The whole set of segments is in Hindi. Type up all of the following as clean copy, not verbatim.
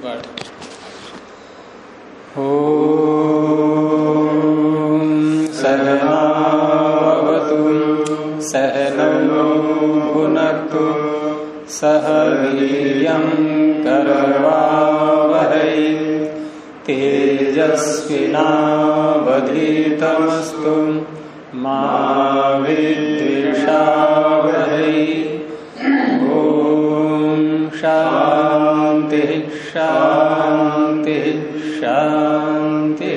पाठ। ओम सहनावतु सहनौ भुनक्तु सह वीर्यं करवावहै तेजस्विनावधीतमस्तु मा विद्विषावहै। ओम शांति शांति शांति।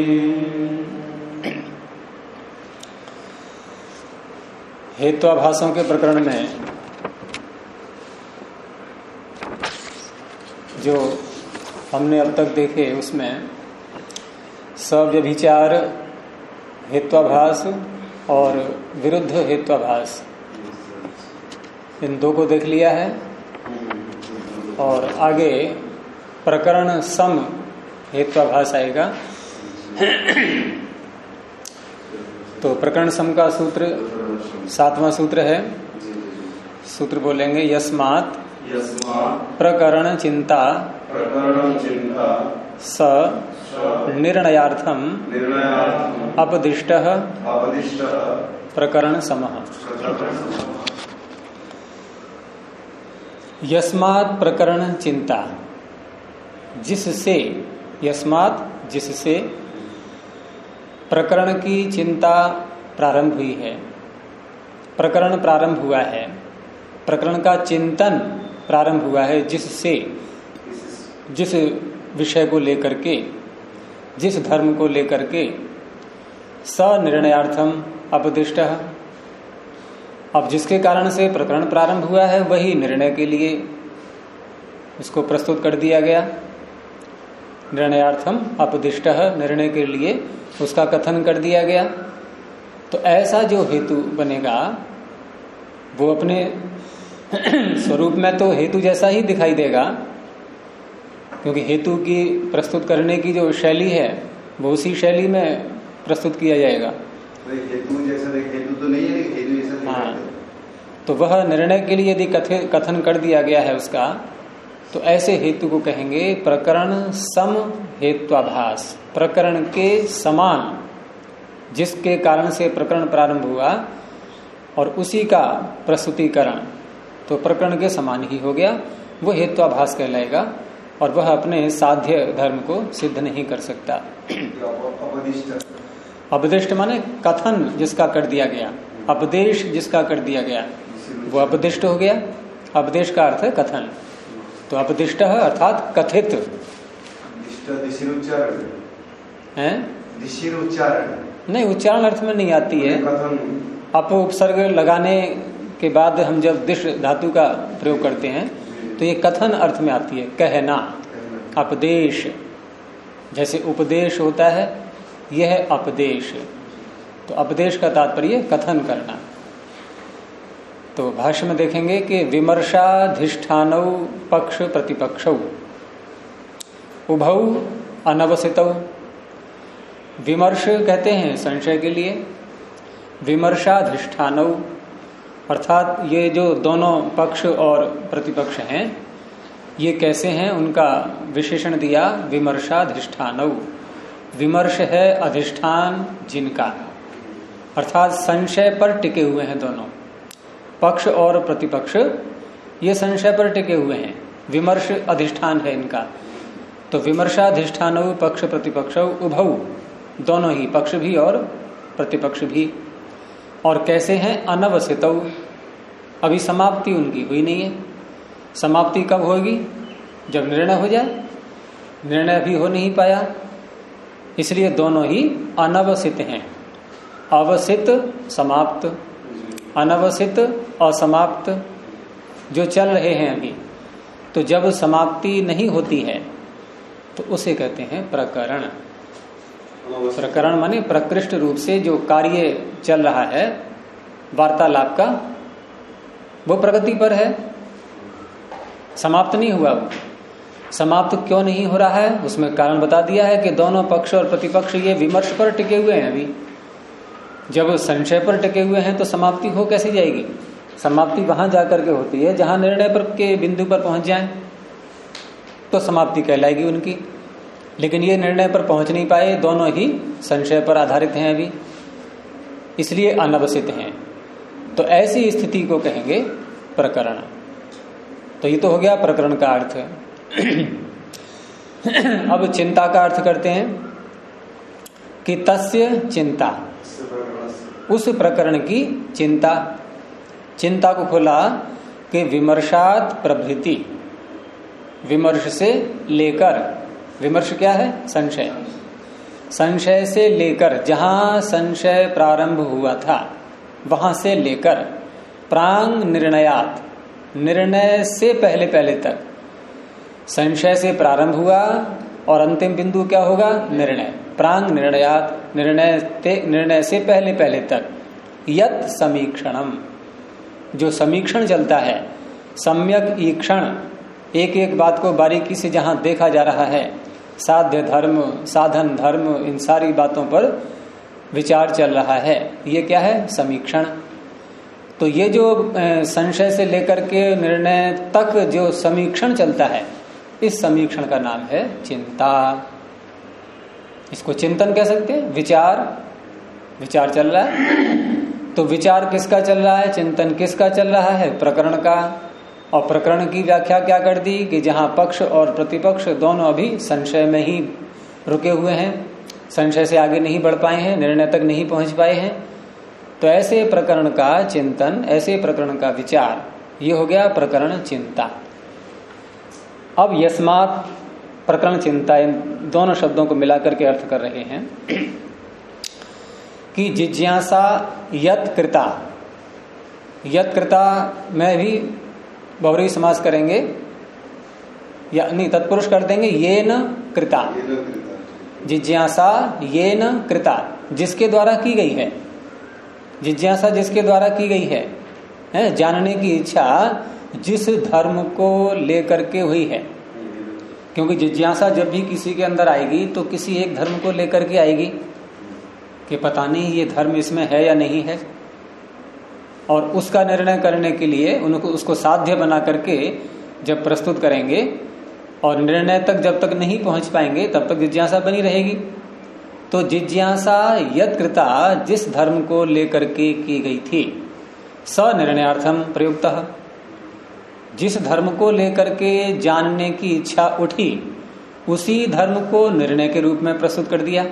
हेत्वाभासों के प्रकरण में जो हमने अब तक देखे उसमें सव्यभिचार हेत्वाभास और विरुद्ध हेत्वाभास, इन दो को देख लिया है। और आगे प्रकरण सम हेत्वाभास आएगा। तो प्रकरण सम का सूत्र 7वां सूत्र है। सूत्र बोलेंगे यस्मात् प्रकरण चिंता स निर्णयार्थम अपदिष्टः प्रकरण समः। यस्मात् प्रकरण चिंता, जिससे, यस्मात् जिससे प्रकरण की चिंता प्रारंभ हुई है, प्रकरण प्रारंभ हुआ है, प्रकरण का चिंतन प्रारंभ हुआ है, जिससे, जिस विषय को लेकर के, जिस धर्म को लेकर के, स निर्णयार्थम अपदिष्टः, अब जिसके कारण से प्रकरण प्रारंभ हुआ है वही निर्णय के लिए इसको प्रस्तुत कर दिया गया। निर्णयार्थम अपदिष्टः, निर्णय के लिए उसका कथन कर दिया गया। तो ऐसा जो हेतु बनेगा वो अपने स्वरूप में तो हेतु जैसा ही दिखाई देगा, क्योंकि हेतु की प्रस्तुत करने की जो शैली है वो उसी शैली में प्रस्तुत किया जाएगा। हेतु जैसा, हेतु तो नहीं है, हेतु जैसा। हाँ, तो वह निर्णय के लिए यदि कथन कर दिया गया है उसका, तो ऐसे हेतु को कहेंगे प्रकरण सम हेत्वाभास। प्रकरण के समान, जिसके कारण से प्रकरण प्रारंभ हुआ और उसी का प्रस्तुतिकरण, तो प्रकरण के समान ही हो गया, वो हेत्वाभास कहलाएगा। और वह अपने साध्य धर्म को सिद्ध नहीं कर सकता। अपदिष्ट माने कथन जिसका कर दिया गया, अपदेश जिसका कर दिया गया वो अपदिष्ट हो गया। अपदेश का अर्थ है कथन, तो अपदिष्ट अर्थात कथित है। नहीं, उच्चारण अर्थ में नहीं आती है। अप उपसर्ग लगाने के बाद हम जब दिश धातु का प्रयोग करते हैं तो ये कथन अर्थ में आती है, कहना, अपदेश। जैसे उपदेश होता है, यह है अपदेश। तो अपदेश का तात्पर्य कथन करना। तो भाष्य में देखेंगे कि विमर्शाधिष्ठानौ पक्ष प्रतिपक्षौ उभौ अनवसितौ। विमर्श कहते हैं संशय के लिए, विमर्शाधिष्ठानौ अर्थात ये जो दोनों पक्ष और प्रतिपक्ष हैं ये कैसे हैं, उनका विशेषण दिया विमर्शाधिष्ठानौ। विमर्श है अधिष्ठान जिनका, अर्थात संशय पर टिके हुए हैं दोनों पक्ष और प्रतिपक्ष, ये संशय पर टिके हुए हैं, विमर्श अधिष्ठान है इनका। तो विमर्शाधिष्ठानौ पक्ष प्रतिपक्षौ उभौ, दोनों ही, पक्ष भी और प्रतिपक्ष भी। और कैसे हैं, अनवसितौ, अभी समाप्ति उनकी हुई नहीं है। समाप्ति कब होगी, जब निर्णय हो जाए। निर्णय अभी हो नहीं पाया, इसलिए दोनों ही अनवसित हैं। अवसित समाप्त, अनवसित असमाप्त जो चल रहे हैं अभी। तो जब समाप्ति नहीं होती है तो उसे कहते हैं प्रकरण। प्रकरण माने प्रकृष्ट रूप से जो कार्य चल रहा है वार्तालाप का, वो प्रगति पर है, समाप्त नहीं हुआ। वो समाप्त क्यों नहीं हो रहा है, उसमें कारण बता दिया है कि दोनों पक्ष और प्रतिपक्ष ये विमर्श पर टिके हुए हैं। अभी जब संशय पर टिके हुए हैं तो समाप्ति हो कैसे जाएगी। समाप्ति वहां जाकर के होती है जहां निर्णय पर के बिंदु पर पहुंच जाए। तो समाप्ति कहलाएगी उनकी। लेकिन ये निर्णय पर पहुंच नहीं पाए, दोनों ही संशय पर आधारित हैं अभी, इसलिए अनवसित हैं। तो ऐसी स्थिति को कहेंगे प्रकरण। तो ये तो हो गया प्रकरण का अर्थ। अब चिंता का अर्थ करते हैं कि तस्य चिंता, उस प्रकरण की चिंता। चिंता को खोला कि विमर्शात प्रभृति, विमर्श से लेकर, विमर्श क्या है? संशय। संशय से लेकर, जहां संशय प्रारंभ हुआ था वहां से लेकर, प्रांग निर्णयात, निर्णय से पहले पहले तक। संशय से प्रारंभ हुआ और अंतिम बिंदु क्या होगा? निर्णय। प्रांग निर्णयात, निर्णय से पहले पहले तक। यत समीक्षणम, जो समीक्षण चलता है, सम्यक ईक्षण, एक एक बात को बारीकी से जहां देखा जा रहा है, साध्य धर्म, साधन धर्म, इन सारी बातों पर विचार चल रहा है, ये क्या है? समीक्षण। तो ये जो संशय से लेकर के निर्णय तक जो समीक्षण चलता है, इस समीक्षण का नाम है चिंता। इसको चिंतन कह सकते हैं। विचार, विचार चल रहा है, तो विचार किसका चल रहा है? चिंतन किसका चल रहा है? प्रकरण का। और प्रकरण की व्याख्या क्या कर दी कि जहां पक्ष और प्रतिपक्ष दोनों अभी संशय में ही रुके हुए हैं, संशय से आगे नहीं बढ़ पाए हैं, निर्णय तक नहीं पहुंच पाए हैं, तो ऐसे प्रकरण का चिंतन, ऐसे प्रकरण का विचार, ये हो गया प्रकरण चिंता। अब यस्मात् प्रकरण चिंता, इन दोनों शब्दों को मिलाकर के अर्थ कर रहे हैं कि जिज्ञासा यत कृता, यत कृता में भी बहुव्रीहि समास करेंगे, या नहीं तत्पुरुष कर देंगे, ये न कृता। जिज्ञासा ये न कृता, जिसके द्वारा की गई है। जिज्ञासा जिसके द्वारा की गई है, जानने की इच्छा जिस धर्म को लेकर के हुई है। क्योंकि जिज्ञासा जब भी किसी के अंदर आएगी तो किसी एक धर्म को लेकर के आएगी कि पता नहीं ये धर्म इसमें है या नहीं है, और उसका निर्णय करने के लिए उनको उसको साध्य बना करके जब प्रस्तुत करेंगे और निर्णय तक जब तक नहीं पहुंच पाएंगे तब तक जिज्ञासा बनी रहेगी। तो जिज्ञासा यत् कृता, जिस धर्म को लेकर के की गई थी, स निर्णयार्थम प्रयुक्तः, जिस धर्म को लेकर के जानने की इच्छा उठी उसी धर्म को निर्णय के रूप में प्रस्तुत कर दिया।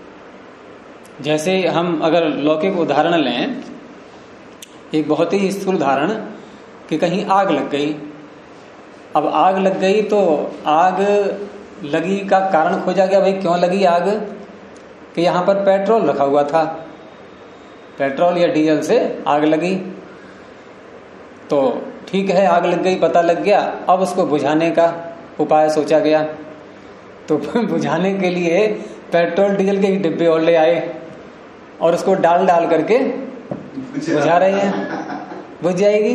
जैसे हम अगर लौकिक उदाहरण लें, एक बहुत ही स्थूल उदाहरण कि कहीं आग लग गई। अब आग लग गई तो आग लगी का कारण खोजा गया, भाई क्यों लगी आग? कि यहाँ पर पेट्रोल रखा हुआ था, पेट्रोल या डीजल से आग लगी। तो ठीक है, आग लग गई, पता लग गया। अब उसको बुझाने का उपाय सोचा गया, तो बुझाने के लिए पेट्रोल डीजल के डिब्बे और ले आए और उसको डाल डाल करके बुझा रहे हैं, बुझ जाएगी।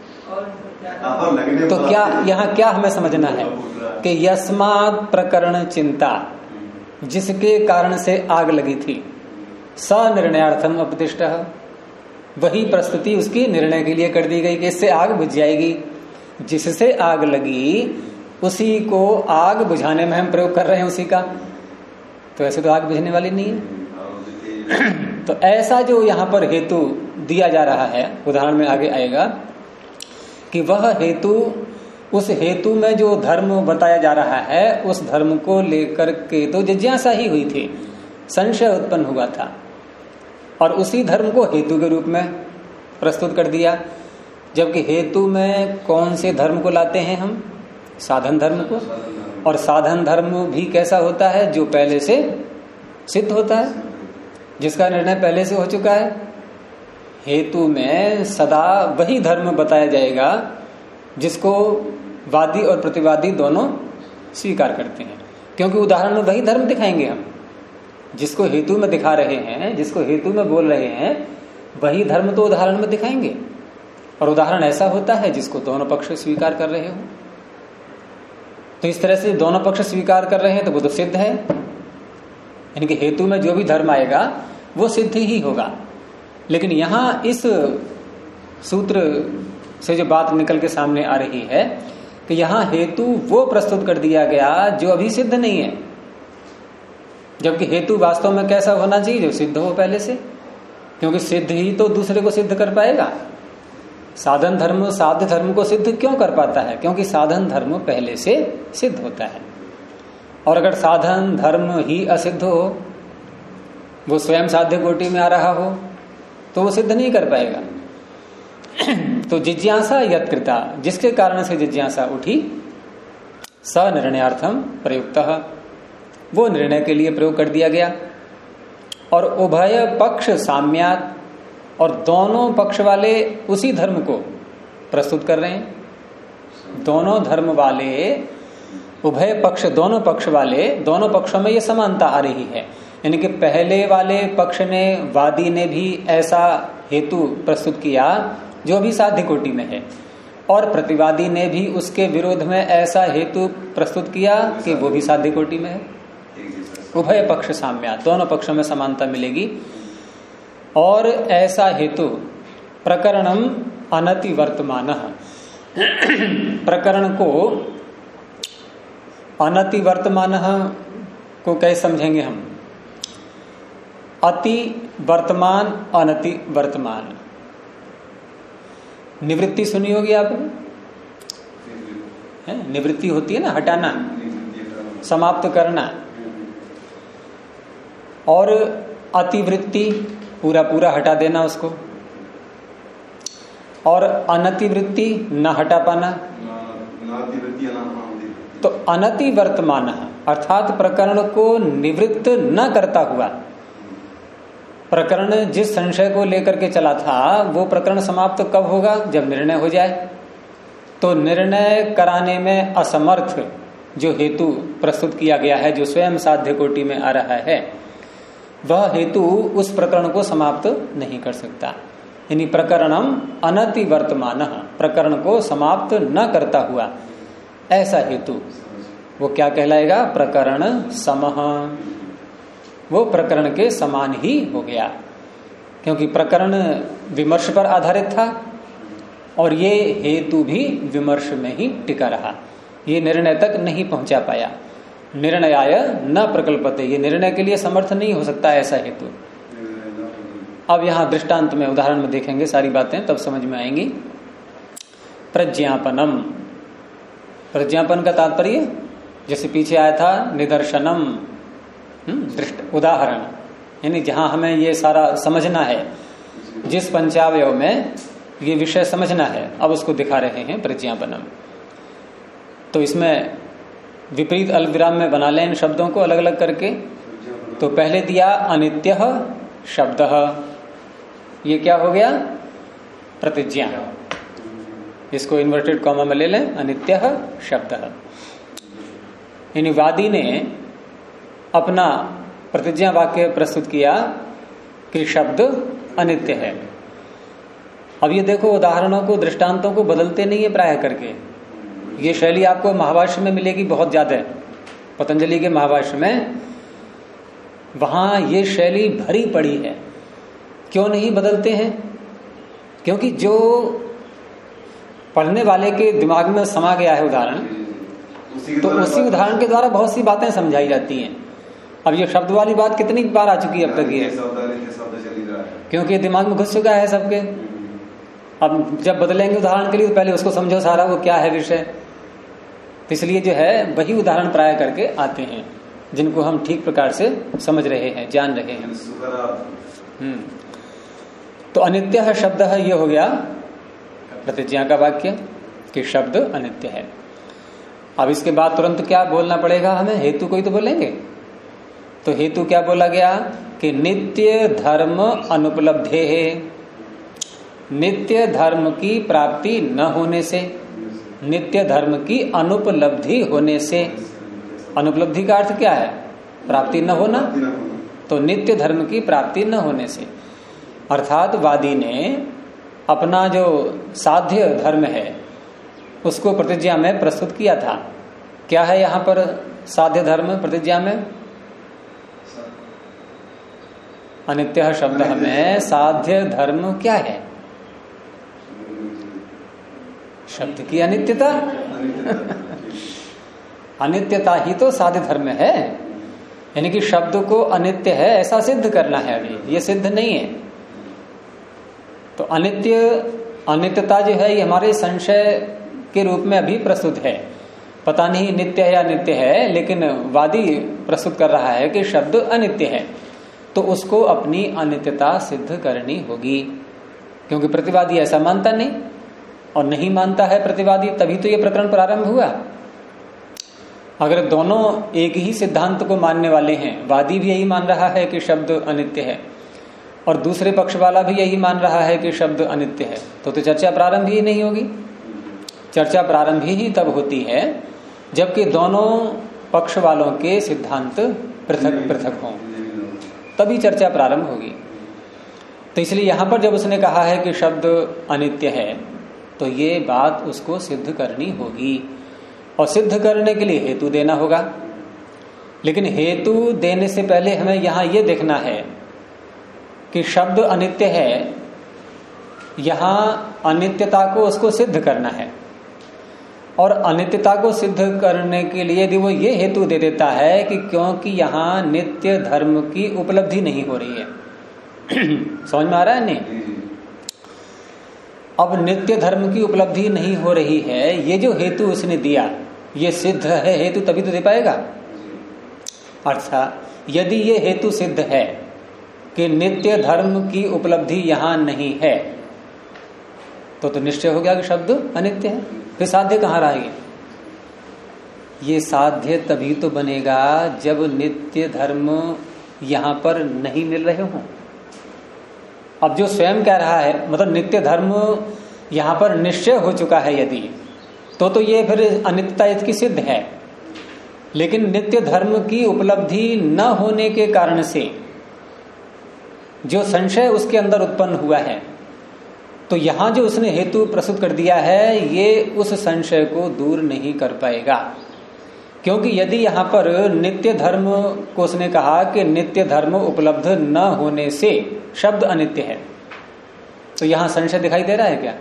तो क्या यहाँ क्या हमें समझना है कि यस्मात् प्रकरण चिंता, जिसके कारण से आग लगी थी, स निर्णयार्थम उपदिष्टः, वही प्रस्तुति उसकी निर्णय के लिए कर दी गई कि इससे आग बुझ जाएगी। जिससे आग लगी उसी को आग बुझाने में हम प्रयोग कर रहे हैं उसी का, तो ऐसे तो आग बुझने वाली नहीं है। तो ऐसा जो यहाँ पर हेतु दिया जा रहा है, उदाहरण में आगे आएगा कि वह हेतु, उस हेतु में जो धर्म बताया जा रहा है, उस धर्म को लेकर के तो जिज्ञासा ही हुई थी, संशय उत्पन्न हुआ था, और उसी धर्म को हेतु के रूप में प्रस्तुत कर दिया। जबकि हेतु में कौन से धर्म को लाते हैं हम? साधन धर्म को। और साधन धर्म भी कैसा होता है? जो पहले से सिद्ध होता है, जिसका निर्णय पहले से हो चुका है। हेतु में सदा वही धर्म बताया जाएगा जिसको वादी और प्रतिवादी दोनों स्वीकार करते हैं, क्योंकि उदाहरण में वही धर्म दिखाएंगे हम, जिसको हेतु में दिखा रहे हैं, जिसको हेतु में बोल रहे हैं, वही धर्म तो उदाहरण में दिखाएंगे। और उदाहरण ऐसा होता है जिसको दोनों पक्ष स्वीकार कर रहे हो। तो इस तरह से दोनों पक्ष स्वीकार कर रहे हैं तो वो तो सिद्ध है, यानी कि हेतु में जो भी धर्म आएगा वो सिद्ध ही होगा। लेकिन यहां इस सूत्र से जो बात निकल के सामने आ रही है कि यहां हेतु वो प्रस्तुत कर दिया गया जो अभी सिद्ध नहीं है, जबकि हेतु वास्तव में कैसा होना चाहिए, जो सिद्ध हो पहले से, क्योंकि सिद्ध ही तो दूसरे को सिद्ध कर पाएगा। साधन धर्म साध्य धर्म को सिद्ध क्यों कर पाता है, क्योंकि साधन धर्म पहले से सिद्ध होता है। और अगर साधन धर्म ही असिद्ध हो, वो स्वयं साध्य कोटि में आ रहा हो, तो वो सिद्ध नहीं कर पाएगा। तो जिज्ञासा यत्कृता, जिसके कारण से जिज्ञासा उठी, स निर्णयार्थम प्रयुक्त, वो निर्णय के लिए प्रयोग कर दिया गया। और उभय पक्ष साम्यात, और दोनों पक्ष वाले उसी धर्म को प्रस्तुत कर रहे हैं। दोनों धर्म वाले, उभय पक्ष, दोनों पक्ष वाले, दोनों पक्षों में ये समानता आ रही है। यानी कि पहले वाले पक्ष ने, वादी ने भी ऐसा हेतु प्रस्तुत किया जो भी साध्य कोटि में है, और प्रतिवादी ने भी उसके विरोध में ऐसा हेतु प्रस्तुत किया कि वो भी साध्य कोटि में है। उभय पक्ष साम्या, दोनों पक्षों में समानता मिलेगी। और ऐसा हेतु प्रकरणम अनतिवर्तमान, प्रकरण को अनतिवर्तमान को कैसे समझेंगे हम? अति वर्तमान, अनति वर्तमान। निवृत्ति सुनी होगी आपने, निवृत्ति होती है ना, हटाना, समाप्त करना। और अतिवृत्ति, पूरा पूरा हटा देना उसको। और अनतिवृत्ति, न हटा पाना। तो अनति वर्तमान अर्थात प्रकरण को निवृत्त न करता हुआ, प्रकरण जिस संशय को लेकर के चला था वो प्रकरण समाप्त कब होगा? जब निर्णय हो जाए। तो निर्णय कराने में असमर्थ जो हेतु प्रस्तुत किया गया है, जो स्वयं साध्य कोटि में आ रहा है, वह हेतु उस प्रकरण को समाप्त नहीं कर सकता। यानी प्रकरणम अनति वर्तमान, प्रकरण को समाप्त न करता हुआ ऐसा हेतु, वो क्या कहलाएगा? प्रकरण समः, वो प्रकरण के समान ही हो गया, क्योंकि प्रकरण विमर्श पर आधारित था और ये हेतु भी विमर्श में ही टिका रहा, ये निर्णय तक नहीं पहुंचा पाया। निर्णयाय न प्रकल्पते, ये निर्णय के लिए समर्थ नहीं हो सकता ऐसा हेतु। अब यहां दृष्टांत में, उदाहरण में देखेंगे सारी बातें, तब समझ में आएंगी। प्रज्ञापनम, प्रज्ञापन का तात्पर्य जैसे पीछे आया था निदर्शनम, दृष्ट, उदाहरण, यानी जहां हमें ये सारा समझना है, जिस पंचावयव में ये विषय समझना है, अब उसको दिखा रहे हैं प्रज्ञापनम। तो इसमें विपरीत अल्पविराम में बना लें इन शब्दों को अलग अलग करके। तो पहले दिया अनित्यः शब्दः, ये क्या हो गया? प्रतिज्ञा। इसको इन्वर्टेड कॉमा में ले लें, अनित्यः शब्दः। यानी वादी ने अपना प्रतिज्ञा वाक्य प्रस्तुत किया कि शब्द अनित्य है। अब ये देखो, उदाहरणों को, दृष्टांतों को बदलते नहीं है प्राय करके। ये शैली आपको महाभाष्य में मिलेगी बहुत ज्यादा, पतंजलि के महाभाष्य में, वहां ये शैली भरी पड़ी है। क्यों नहीं बदलते हैं? क्योंकि जो पढ़ने वाले के दिमाग में समा गया है उदाहरण, तो उसी उदाहरण के द्वारा बहुत सी बातें समझाई जाती हैं। अब ये शब्द वाली बात कितनी बार आ चुकी है अब तक ये, क्योंकि दिमाग में घुस चुका है सबके। अब जब बदलेंगे उदाहरण के लिए, तो पहले उसको समझो सारा, वो क्या है विषय। इसलिए जो है वही उदाहरण प्राय करके आते हैं जिनको हम ठीक प्रकार से समझ रहे हैं, जान रहे हैं। तो अनित्य शब्द है, ये हो गया प्रतिज्ञा का वाक्य कि शब्द अनित्य है। अब इसके बाद तुरंत क्या बोलना पड़ेगा हमें? हेतु को ही तो बोलेंगे। तो हेतु क्या बोला गया कि नित्य धर्म अनुपलब्धे है, नित्य धर्म की प्राप्ति न होने से, नित्य धर्म की अनुपलब्धि होने से। अनुपलब्धि का अर्थ क्या है? प्राप्ति न होना। तो नित्य धर्म की प्राप्ति न होने से, अर्थात वादी ने अपना जो साध्य धर्म है उसको प्रतिज्ञा में प्रस्तुत किया था। क्या है यहां पर साध्य धर्म प्रतिज्ञा में? अनित्य शब्द में साध्य धर्म क्या है? शब्द की अनित्यता, अनित्यता ही तो साध्य धर्म है, यानी कि शब्द को अनित्य है ऐसा सिद्ध करना है। अभी ये सिद्ध नहीं है। तो अनित्यता जो है ये हमारे संशय के रूप में अभी प्रस्तुत है। पता नहीं नित्य है या नित्य है, लेकिन वादी प्रस्तुत कर रहा है कि शब्द अनित्य है, तो उसको अपनी अनित्यता सिद्ध करनी होगी, क्योंकि प्रतिवादी ऐसा मानता नहीं और नहीं मानता है प्रतिवादी, तभी तो ये प्रकरण प्रारंभ हुआ। अगर दोनों एक ही सिद्धांत को मानने वाले हैं, वादी भी यही मान रहा है कि शब्द अनित्य है और दूसरे पक्ष वाला भी यही मान रहा है कि शब्द अनित्य है, तो चर्चा प्रारंभ ही नहीं होगी। चर्चा प्रारंभ ही तब होती है जबकि दोनों पक्ष वालों के सिद्धांत पृथक पृथक हों, तभी चर्चा प्रारंभ होगी। तो इसलिए यहां पर जब उसने कहा है कि शब्द अनित्य है, तो ये बात उसको सिद्ध करनी होगी और सिद्ध करने के लिए हेतु देना होगा। लेकिन हेतु देने से पहले हमें यहां यह देखना है कि शब्द अनित्य है, यहां अनित्यता को उसको सिद्ध करना है। और अनित्यता को सिद्ध करने के लिए यदि वो ये हेतु दे देता है कि क्योंकि यहां नित्य धर्म की उपलब्धि नहीं हो रही है समझ में आ रहा है नहीं? अब नित्य धर्म की उपलब्धि नहीं हो रही है, ये जो हेतु उसने दिया ये सिद्ध है हेतु, तभी तो दे पाएगा। अर्थात यदि ये हेतु सिद्ध है कि नित्य धर्म की उपलब्धि यहां नहीं है, तो निश्चय हो गया कि शब्द अनित्य है। फिर साध्य कहां रहा ये साध्य तभी तो बनेगा जब नित्य धर्म यहां पर नहीं मिल रहे हों। अब जो स्वयं कह रहा है, मतलब नित्य धर्म यहां पर निश्चय हो चुका है यदि, तो ये फिर अनित्यता इसकी सिद्ध है। लेकिन नित्य धर्म की उपलब्धि न होने के कारण से जो संशय उसके अंदर उत्पन्न हुआ है, तो यहां जो उसने हेतु प्रस्तुत कर दिया है ये उस संशय को दूर नहीं कर पाएगा। क्योंकि यदि यहां पर नित्य धर्म को उसने कहा कि नित्य धर्म उपलब्ध न होने से शब्द अनित्य है, तो यहां संशय दिखाई दे रहा है क्या?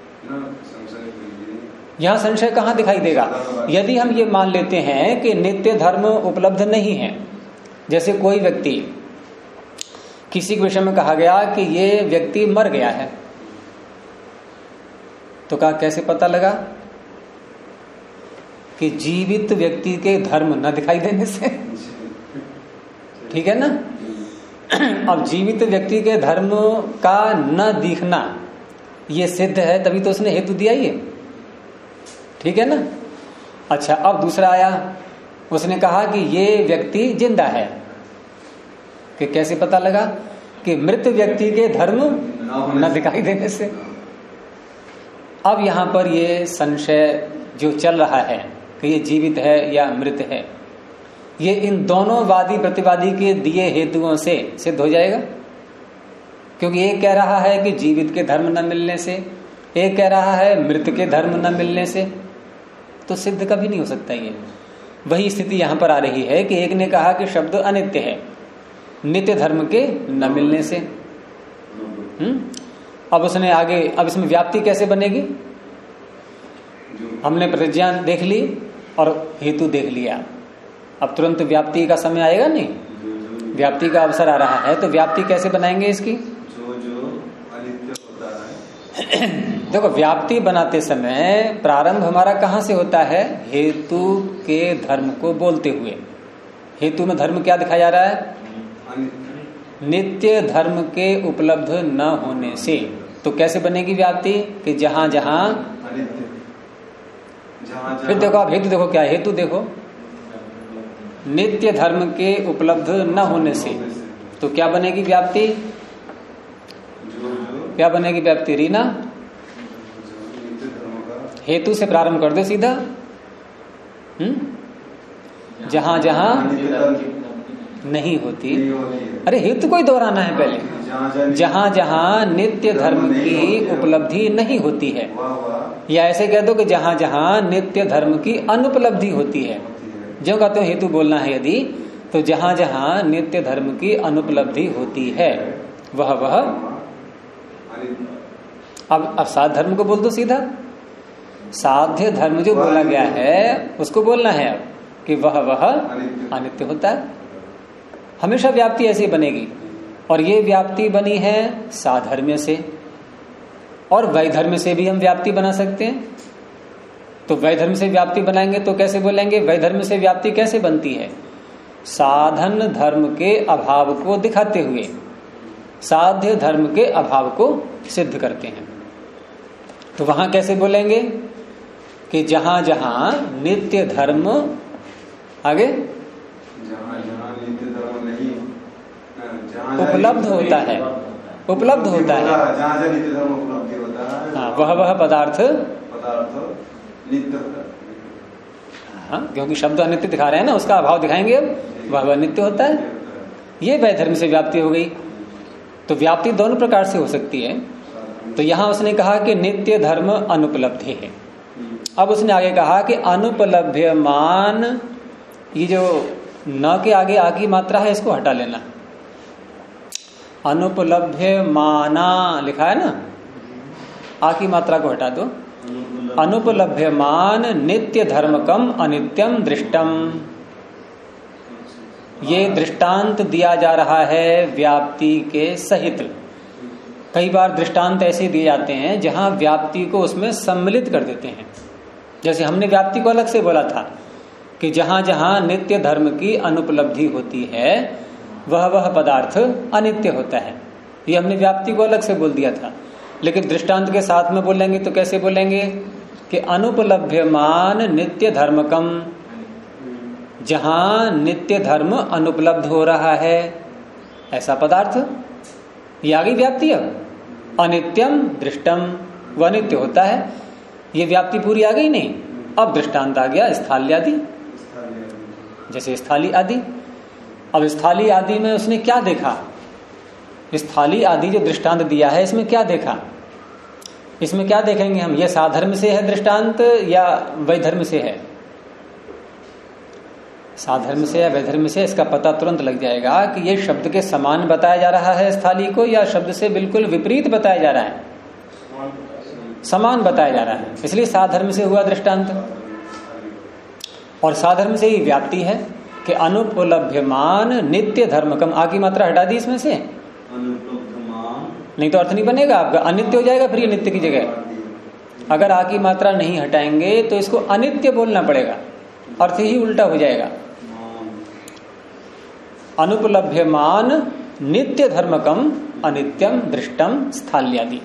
यहां संशय कहां दिखाई देगा? यदि हम ये मान लेते हैं कि नित्य धर्म उपलब्ध नहीं है, जैसे कोई व्यक्ति, किसी के विषय में कहा गया कि ये व्यक्ति मर गया है, तो कहा कैसे पता लगा? कि जीवित व्यक्ति के धर्म न दिखाई देने से। ठीक है ना? अब जीवित व्यक्ति के धर्म का न दिखना ये सिद्ध है, तभी तो उसने हेतु दिया ये। ठीक है ना? अच्छा, अब दूसरा आया, उसने कहा कि ये व्यक्ति जिंदा है, कि कैसे पता लगा? कि मृत व्यक्ति के धर्म न दिखाई देने से। अब यहां पर ये संशय जो चल रहा है कि ये जीवित है या मृत है, ये इन दोनों वादी प्रतिवादी के दिए हेतुओं से सिद्ध हो जाएगा। क्योंकि एक कह रहा है कि जीवित के धर्म न मिलने से, एक कह रहा है मृत के धर्म न मिलने से, तो सिद्ध कभी नहीं हो सकता। ये वही स्थिति यहां पर आ रही है कि एक ने कहा कि शब्द अनित्य है नित्य धर्म के न मिलने से। अब उसने आगे, अब इसमें व्याप्ति कैसे बनेगी? हमने प्रतिज्ञा देख ली और हेतु देख लिया, अब तुरंत व्याप्ति का समय आएगा नहीं, व्याप्ति का अवसर आ रहा है, तो व्याप्ति कैसे बनाएंगे इसकी? जो अनित्य होता है। देखो, व्याप्ति बनाते समय प्रारंभ हमारा कहां से होता है? हेतु के धर्म को बोलते हुए। हेतु में धर्म क्या दिखाया जा रहा है? नित्य धर्म के उपलब्ध न होने से। तो कैसे बनेगी व्याप्ति? कि जहां जहां, फिर देखो आप हेतु देखो, क्या हेतु देखो, नित्य धर्म के उपलब्ध न होने से, तो क्या बनेगी व्याप्ति? क्या बनेगी व्याप्ति? रीना, हेतु से प्रारंभ कर दो सीधा। जहां जहां नहीं होती, अरे हेतु को ही दोहराना है पहले। जहां जहां नित्य धर्म की उपलब्धि नहीं होती है, या ऐसे कह दो कि जहां जहां नित्य धर्म की अनुपलब्धि होती है। जो कहते हो हेतु बोलना है यदि, तो जहां जहां नित्य धर्म की अनुपलब्धि होती है वह अब साध धर्म को बोल दो सीधा। साध्य धर्म जो बोला गया है उसको बोलना है अब कि वह अनित्य होता है। हमेशा व्याप्ति ऐसी बनेगी, और ये व्याप्ति बनी है साधर्म्य से, और वैधर्म्य से भी हम व्याप्ति बना सकते हैं। तो वैधर्म से व्याप्ति बनाएंगे तो कैसे बोलेंगे? वैधर्म से व्याप्ति कैसे बनती है? साधन धर्म के अभाव को दिखाते हुए साध्य धर्म के अभाव को सिद्ध करते हैं। तो वहां कैसे बोलेंगे कि जहां जहां नित्य धर्म, आगे नित्य धर्म नहीं उपलब्ध होता है, उपलब्ध होता है, जहाँ से नित्य धर्म उपलब्ध होता है, हाँ, वह पदार्थ नित्य होता है। हाँ, क्योंकि शब्द अनित्य दिखा रहे हैं ना, उसका अभाव दिखाएंगे अब, वह नित्य होता है। ये वैधर्म से व्याप्ति हो गई। तो व्याप्ति दोनों प्रकार से हो सकती है। तो यहां उसने कहा कि नित्य धर्म अनुपलब्धि है। अब उसने आगे कहा कि अनुपलभ्यमान, ये जो न के आगे आ की मात्रा है इसको हटा लेना। अनुपलभ्यमाना लिखा है ना, आ की मात्रा को हटा दो। अनुपलभ्यमान नित्य धर्मकम अनित्यम दृष्टम, ये दृष्टांत दिया जा रहा है व्याप्ति के सहित। कई बार दृष्टांत ऐसे दिए जाते हैं जहां व्याप्ति को उसमें सम्मिलित कर देते हैं। जैसे हमने व्याप्ति को अलग से बोला था कि जहां जहां नित्य धर्म की अनुपलब्धि होती है वह पदार्थ अनित्य होता है। ये हमने व्याप्ति को अलग से बोल दिया था। लेकिन दृष्टांत के साथ में बोलेंगे तो कैसे बोलेंगे कि अनुपलभ्यमान नित्य धर्मकम, जहां नित्य धर्म अनुपलब्ध हो रहा है ऐसा पदार्थ, ये आ गई व्याप्ति। अब अनित्यम दृष्टम, वह नित्य होता है, ये व्याप्ति पूरी आ गई नहीं। अब दृष्टांत आ गया स्थाली आदि, जैसे स्थाली आदि। अब स्थाली आदि में उसने क्या देखा? स्थाली आदि जो दृष्टांत दिया है इसमें क्या देखा? इसमें क्या देखेंगे हम? ये साधर्म से है दृष्टांत या वैधर्म से है? साधर्म से या वैधर्म से, इसका पता तुरंत लग जाएगा कि ये शब्द के समान बताया जा रहा है स्थाली को, या शब्द से बिल्कुल विपरीत बताया जा रहा है। समान बताया जा रहा है, इसलिए साधर्म से हुआ दृष्टांत। और साधर्म से ही व्याप्ति है कि अनुपलभ्यमान नित्य धर्मकम। आ की मात्रा हटा दी इसमें से, नहीं तो अर्थ नहीं बनेगा आपका, अनित्य हो जाएगा फिर ये नित्य की जगह। अगर आ की मात्रा नहीं हटाएंगे तो इसको अनित्य बोलना पड़ेगा, अर्थ ही उल्टा हो जाएगा। अनुपलभ्यमान नित्य धर्मकम अनित्यम दृष्टम स्थाल्यादि।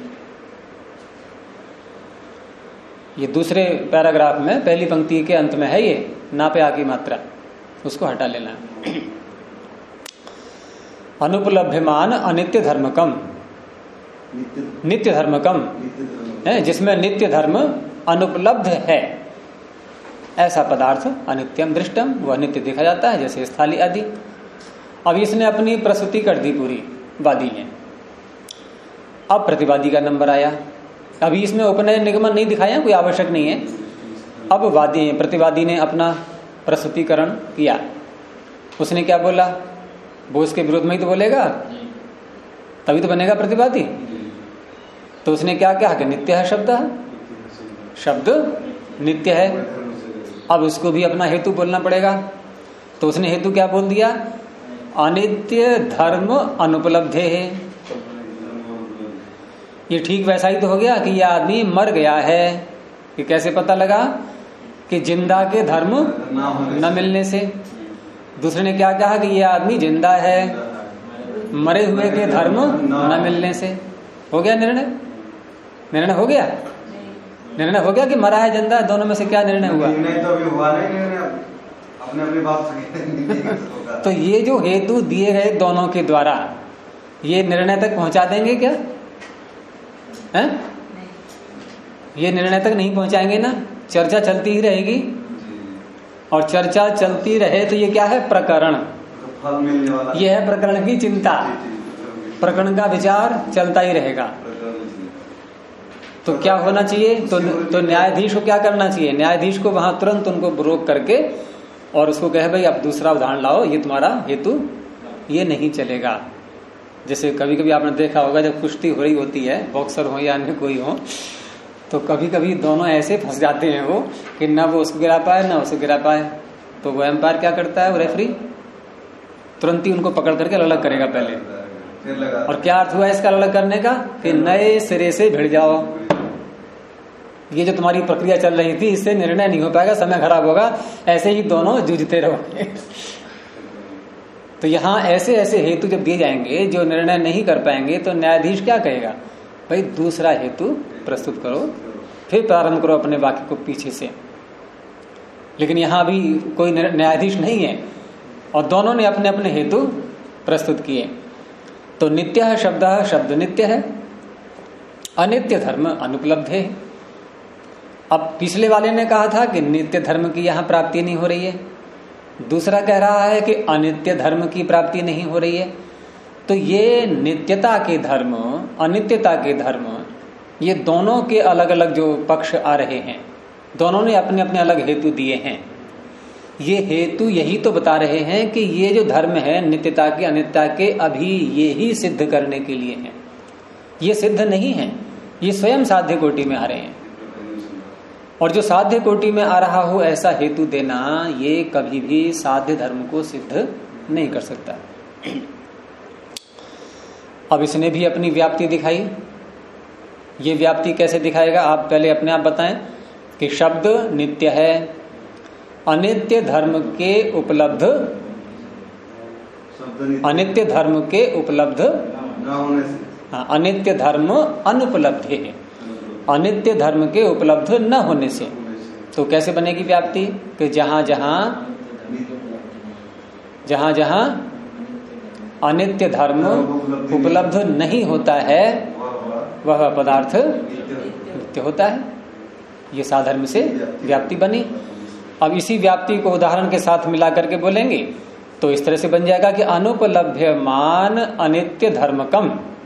ये दूसरे पैराग्राफ में पहली पंक्ति के अंत में है, ये ना पे आ की मात्रा, उसको हटा लेना। अनुपलभ्यमान अनित्य धर्मकम, नित्य धर्मकम है, जिसमें नित्य धर्म अनुपलब्ध है ऐसा पदार्थ अनित्यम दृष्टम, वह नित्य देखा जाता है, जैसे स्थाली आदि। अब इसने अपनी प्रस्तुति कर दी पूरी वादी ने। अब प्रतिवादी का नंबर आया। अभी इसमें उपनय निगमन नहीं दिखाया, कोई आवश्यक नहीं है। अब प्रतिवादी ने अपना प्रस्तुतिकरण किया। उसने क्या बोला? वो उसके विरोध में ही तो बोलेगा, तभी तो बनेगा प्रतिवादी। तो उसने क्या कहा कि नित्य है शब्द, शब्द नित्य है। अब उसको भी अपना हेतु बोलना पड़ेगा। तो उसने हेतु क्या बोल दिया? अनित्य धर्म अनुपलब्धे है। ये ठीक वैसा ही तो हो गया कि यह आदमी मर गया है। कि कैसे पता लगा? कि जिंदा के धर्म न मिलने से। दूसरे ने क्या कहा कि यह आदमी जिंदा है, मरे हुए के धर्म न मिलने से। हो गया निर्णय? निर्णय हो गया? निर्णय हो गया कि मरा है जिंदा है, दोनों में से क्या निर्णय हुआ? निर्णय तो अभी हुआ नहीं, अपने अपनी बात। तो ये जो हेतु दिए गए दोनों के द्वारा, ये निर्णय तक पहुंचा देंगे क्या? हैं? ये निर्णय तक नहीं पहुंचाएंगे ना, चर्चा चलती ही रहेगी। और चर्चा चलती रहे तो ये क्या है? प्रकरण। फल मिलने वाला, ये है प्रकरण की चिंता। प्रकरण का विचार चलता ही रहेगा। तो क्या होना चाहिए? तो न्यायाधीश को क्या करना चाहिए? न्यायाधीश को वहां तुरंत उनको रोक करके और उसको कहे भाई अब दूसरा उदाहरण लाओ, ये तुम्हारा हेतु ये नहीं चलेगा। जैसे कभी कभी आपने देखा होगा जब कुश्ती हो रही होती है, बॉक्सर हो या अन्य कोई हो, तो कभी कभी दोनों ऐसे फंस जाते हैं वो कि ना वो उसको गिरा पाए ना उसे गिरा पाए। तो वो एम्पायर क्या करता है, वो रेफरी तुरंत ही उनको पकड़ करके अलग करेगा पहले। फिर लगा और क्या अर्थ हुआ इसका अलग करने का, कि नए सिरे से भिड़ जाओ। ये जो तुम्हारी प्रक्रिया चल रही थी इससे निर्णय नहीं हो पाएगा, समय खराब होगा, ऐसे ही दोनों जूझते रहोगे। तो यहां ऐसे ऐसे हेतु जब दिए जाएंगे जो निर्णय नहीं कर पाएंगे तो न्यायाधीश क्या कहेगा, भाई दूसरा हेतु प्रस्तुत करो, फिर प्रारंभ करो अपने वाक्य को पीछे से। लेकिन यहां भी कोई न्यायाधीश नहीं है और दोनों ने अपने अपने हेतु प्रस्तुत किए। तो नित्य शब्द, शब्द नित्य है, अनित्य धर्म अनुपलब्ध है। अब पिछले वाले ने कहा था कि नित्य धर्म की यहां प्राप्ति नहीं हो रही है, दूसरा कह रहा है कि अनित्य धर्म की प्राप्ति नहीं हो रही है। तो ये नित्यता के धर्म, अनित्यता के धर्म, ये दोनों के अलग अलग जो पक्ष आ रहे हैं, दोनों ने अपने अपने अलग हेतु दिए हैं। ये हेतु यही तो बता रहे हैं कि ये जो धर्म है नित्यता के अनित्यता के, अभी ये ही सिद्ध करने के लिए है, ये सिद्ध नहीं है, ये स्वयं साध्य कोटि में आ रहे हैं। और जो साध्य कोटि में आ रहा हो ऐसा हेतु देना, ये कभी भी साध्य धर्म को सिद्ध नहीं कर सकता। अब इसने भी अपनी व्याप्ति दिखाई। ये व्याप्ति कैसे दिखाएगा, आप पहले अपने आप बताएं कि शब्द नित्य है, अनित्य धर्म के उपलब्ध, अनित्य धर्म के उपलब्ध न होने से, हाँ, अनित्य धर्म अनुपलब्ध है, अनित्य धर्म के उपलब्ध न होने से। तो कैसे बनेगी व्याप्ति, कि जहां जहां अनित्य धर्म उपलब्ध नहीं होता है वह पदार्थ नित्य होता है। ये साधर्म से व्याप्ति बनी। अब इसी व्याप्ति को उदाहरण के साथ मिला करके बोलेंगे तो इस तरह से बन जाएगा कि अनुपलभ्यमान अनित्य धर्मकम,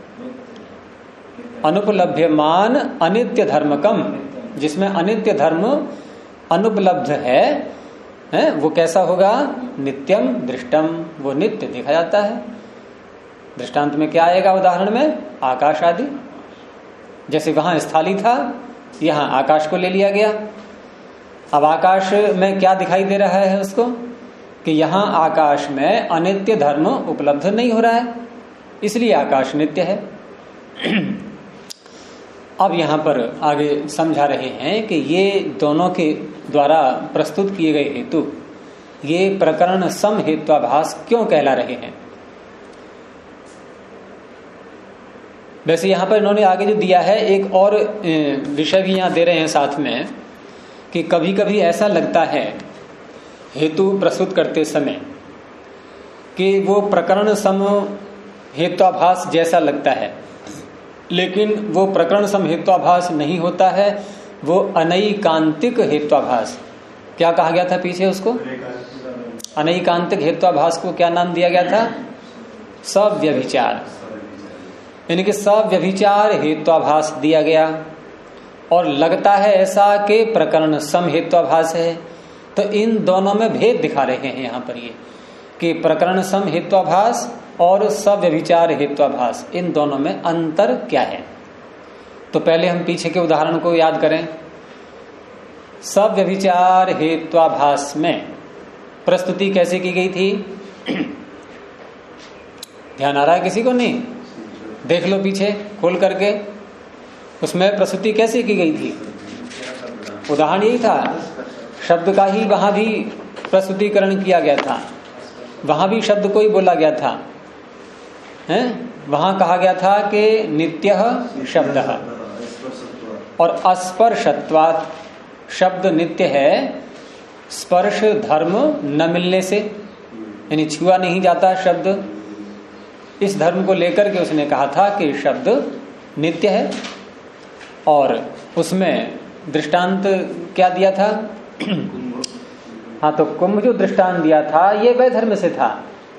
अनुपलभ्यमान अनित्य धर्मकम, जिसमें अनित्य धर्म अनुपलब्ध है वो कैसा होगा, नित्यम दृष्टम, वो नित्य देखा जाता है। दृष्टांत में क्या आएगा उदाहरण में, आकाश आदि। जैसे वहां स्थली था, यहां आकाश को ले लिया गया। अब आकाश में क्या दिखाई दे रहा है उसको, कि यहां आकाश में अनित्य धर्म उपलब्ध नहीं हो रहा है, इसलिए आकाश नित्य है। अब यहां पर आगे समझा रहे हैं कि ये दोनों के द्वारा प्रस्तुत किए गए हेतु, ये प्रकरण सम हेत्वाभास क्यों कहला रहे हैं। वैसे यहां पर इन्होंने आगे जो दिया है एक और विषय भी यहां दे रहे हैं साथ में, कि कभी कभी ऐसा लगता है हेतु प्रस्तुत करते समय कि वो प्रकरण सम हेत्वाभास जैसा लगता है, लेकिन वो प्रकरण सम हेत्वाभास नहीं होता है, वो अनैकांतिक हेत्वाभास। क्या कहा गया था पीछे उसको, अनैकांतिक हेत्वाभास को क्या नाम दिया गया था, सव्यभिचार, यानी कि सव्यभिचार हेत्वाभास दिया गया। और लगता है ऐसा कि प्रकरण सम हेत्वाभास है। तो इन दोनों में भेद दिखा रहे हैं यहां पर ये, कि प्रकरण सम हेत्वाभास और सव्यभिचार हेत्वाभास, इन दोनों में अंतर क्या है। तो पहले हम पीछे के उदाहरण को याद करें। सव्यभिचार हेत्वाभास में प्रस्तुति कैसे की गई थी, ध्यान आ रहा है किसी को, नहीं, देख लो पीछे खोल करके, उसमें प्रस्तुति कैसे की गई थी। उदाहरण यही था, शब्द का ही वहां भी प्रस्तुतिकरण किया गया था, वहां भी शब्द को ही बोला गया था, हैं? वहां कहा गया था कि नित्यः शब्दः और अस्पर्शत्वात्, शब्द नित्य है, स्पर्श धर्म न मिलने से, यानी छुआ नहीं जाता शब्द। इस धर्म को लेकर के उसने कहा था कि शब्द नित्य है। और उसमें दृष्टांत क्या दिया था, हाँ, तो कुंभ जो दृष्टांत दिया था ये वैधर्म से था,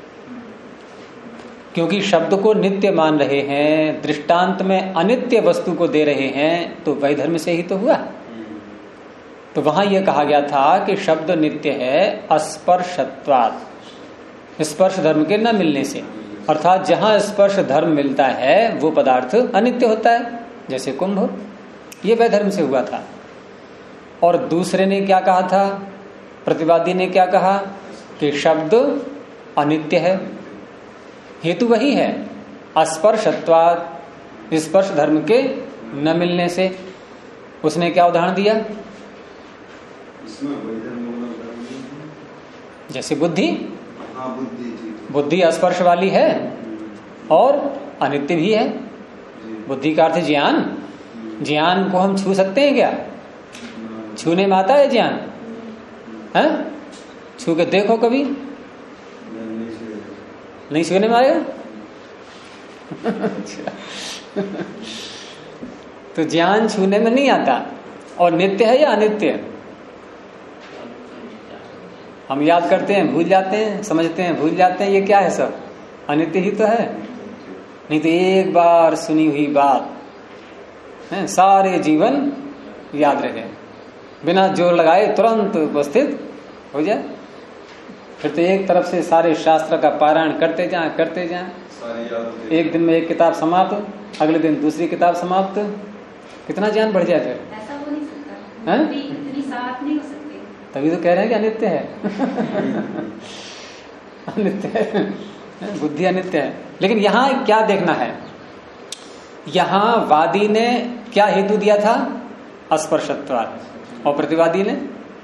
क्योंकि शब्द को नित्य मान रहे हैं, दृष्टांत में अनित्य वस्तु को दे रहे हैं, तो वैधर्म से ही तो हुआ। तो वहां यह कहा गया था कि शब्द नित्य है अस्पर्शत्वात्, स्पर्श धर्म के न मिलने से, अर्थात जहां स्पर्श धर्म मिलता है वो पदार्थ अनित्य होता है, जैसे कुंभ। ये वैधर्म से हुआ था। और दूसरे ने क्या कहा था, प्रतिवादी ने क्या कहा कि शब्द अनित्य है। हेतु वही है, अस्पर्शत्वात्, स्पर्श धर्म के न मिलने से। उसने क्या उदाहरण दिया, जैसे बुद्धि, बुद्धि स्पर्श वाली है और अनित्य भी है। बुद्धि का अर्थ ज्ञान, ज्ञान को हम छू सकते हैं क्या? छूने में आता है ज्ञान? है, छू के देखो कभी, नहीं छूने में आएगा। तो ज्ञान छूने में नहीं आता। और नित्य है या अनित्य? हम याद करते हैं, भूल जाते हैं, समझते हैं, भूल जाते हैं, ये क्या है? सब अनित्य ही तो है। नहीं तो एक बार सुनी हुई बात है सारे जीवन याद रहे, बिना जोर लगाए तुरंत उपस्थित हो जाए। फिर तो एक तरफ से सारे शास्त्र का पारायण करते जाएं, एक दिन में एक किताब समाप्त, अगले दिन दूसरी किताब समाप्त। कितना ज्ञान बढ़ जाए फिर? ऐसा हो नहीं सकता, इतनी साथ नहीं हो सकती। तभी तो कह रहे हैं कि अनित्य है। अनित्य है, बुद्धि अनित्य है। लेकिन यहां क्या देखना है, यहां वादी ने क्या हेतु दिया था? अस्पर्शत्वात्। और प्रतिवादी ने,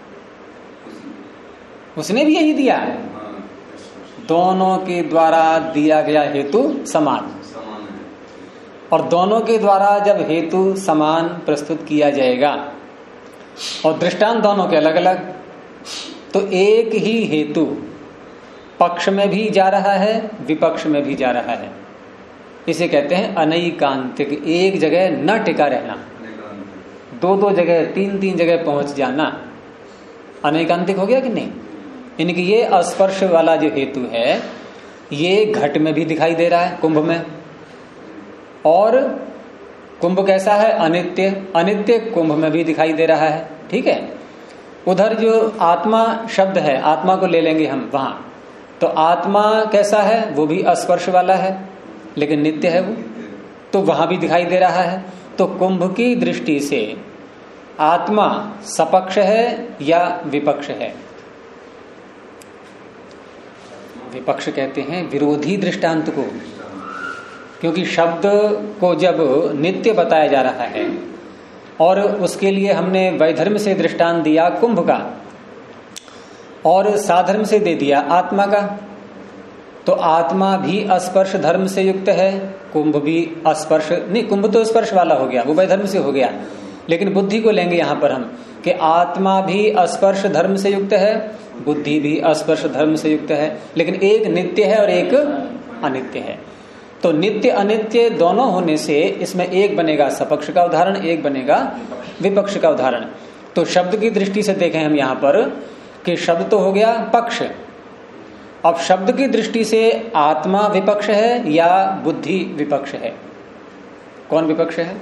उसने भी यही दिया है। दोनों के द्वारा दिया गया हेतु समान, और दोनों के द्वारा जब हेतु समान प्रस्तुत किया जाएगा और दृष्टांत दोनों के अलग अलग, तो एक ही हेतु पक्ष में भी जा रहा है, विपक्ष में भी जा रहा है। इसे कहते हैं अनैकांतिक। एक जगह न टिका रहना, दो दो जगह, तीन तीन जगह पहुंच जाना, अनैकांतिक हो गया कि नहीं? इनकी ये अस्पर्श वाला जो हेतु है, ये घट में भी दिखाई दे रहा है, कुंभ में। और कुंभ कैसा है? अनित्य। अनित्य कुंभ में भी दिखाई दे रहा है, ठीक है। उधर जो आत्मा शब्द है, आत्मा को ले लेंगे हम वहां, तो आत्मा कैसा है? वो भी अस्पर्श वाला है, लेकिन नित्य है वो, तो वहां भी दिखाई दे रहा है। तो कुंभ की दृष्टि से आत्मा सपक्ष है या विपक्ष है? विपक्ष कहते हैं विरोधी दृष्टांत को, क्योंकि शब्द को जब नित्य बताया जा रहा है और उसके लिए हमने वैधर्म से दृष्टांत दिया कुंभ का और साधर्म से दे दिया आत्मा का, तो आत्मा भी अस्पर्श धर्म से युक्त है, कुंभ भी अस्पर्श नहीं, कुंभ तो स्पर्श वाला हो गया, वो वैधर्म से हो गया। लेकिन बुद्धि को लेंगे यहां पर हम कि आत्मा भी अस्पर्श धर्म से युक्त है, बुद्धि भी अस्पर्श धर्म से युक्त है, लेकिन एक नित्य है और एक अनित्य है। तो नित्य अनित्य दोनों होने से इसमें एक बनेगा सपक्ष का उदाहरण, एक बनेगा विपक्ष का उदाहरण। तो शब्द की दृष्टि से देखें हम यहां पर कि शब्द तो हो गया पक्ष, अब शब्द की दृष्टि से आत्मा विपक्ष है या बुद्धि विपक्ष है? कौन विपक्ष है?